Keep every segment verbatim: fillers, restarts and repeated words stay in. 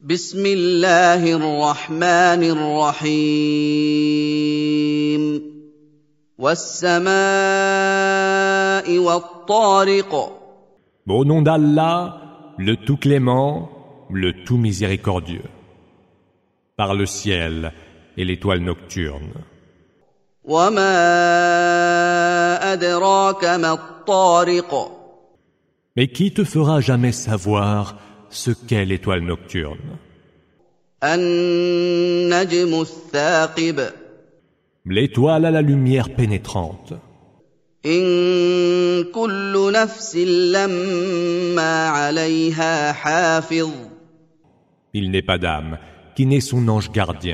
بسم الله الرحمن الرحيم والسماء والطارق. Au nom d'Allah, le tout clément, le tout miséricordieux. Par le ciel et l'étoile nocturne. وما أدراك ما الطارق. Mais qui te fera jamais savoir ce qu'est l'étoile nocturne? النجم الثاقب. L'étoile à la lumière pénétrante. إن كل نفس لما عليها حافظ. Il n'est pas d'âme qui n'ait son ange gardien.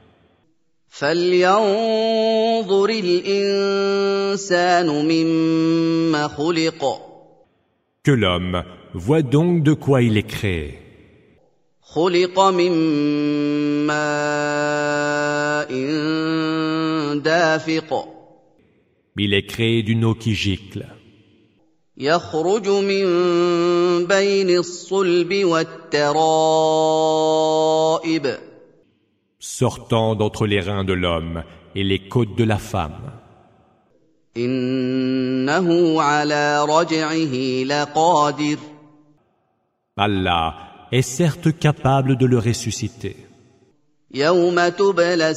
فلينظر الإنسان مما خلق. Que l'homme voit donc de quoi il est créé. خلق من ماء دافق. Il est créé d'une eau qui gicle. يخرج من بين الصلب والترائب. Sortant d'entre les reins de l'homme et les côtes de la femme. إنه على رجعه لقادر. Allah est certes capable de le ressusciter. يوم تبلى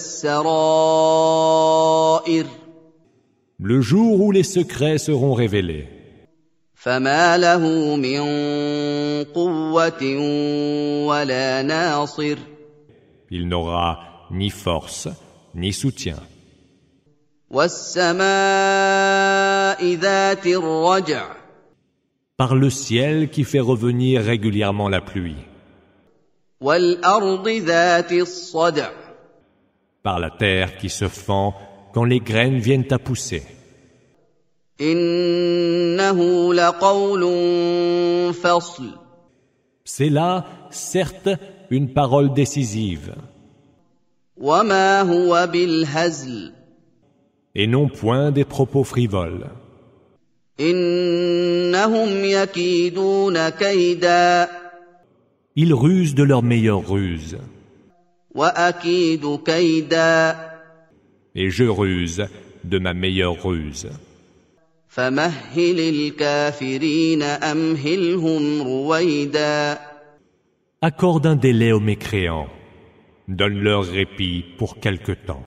السرائر. Le jour où les secrets seront révélés. فما له من قوة ولا ناصر. Il n'aura ni force, ni soutien. والسماء ذات الرجع. Par le ciel qui fait revenir régulièrement la pluie. والأرض ذات الصدع. Par la terre qui se fend quand les graines viennent à pousser. إنه لقول فصل. C'est là, certes, une parole décisive. وما هو بالهزل. Et non point des propos frivoles. إنهم يكيدون كيدا. Ils rusent de leur meilleure ruse. وأكيد كيدا. Et je ruse de ma meilleure ruse. فمهل الكافرين أمهلهم رويدا. Accorde un délai aux mécréants. Donne-leur répit pour quelque temps.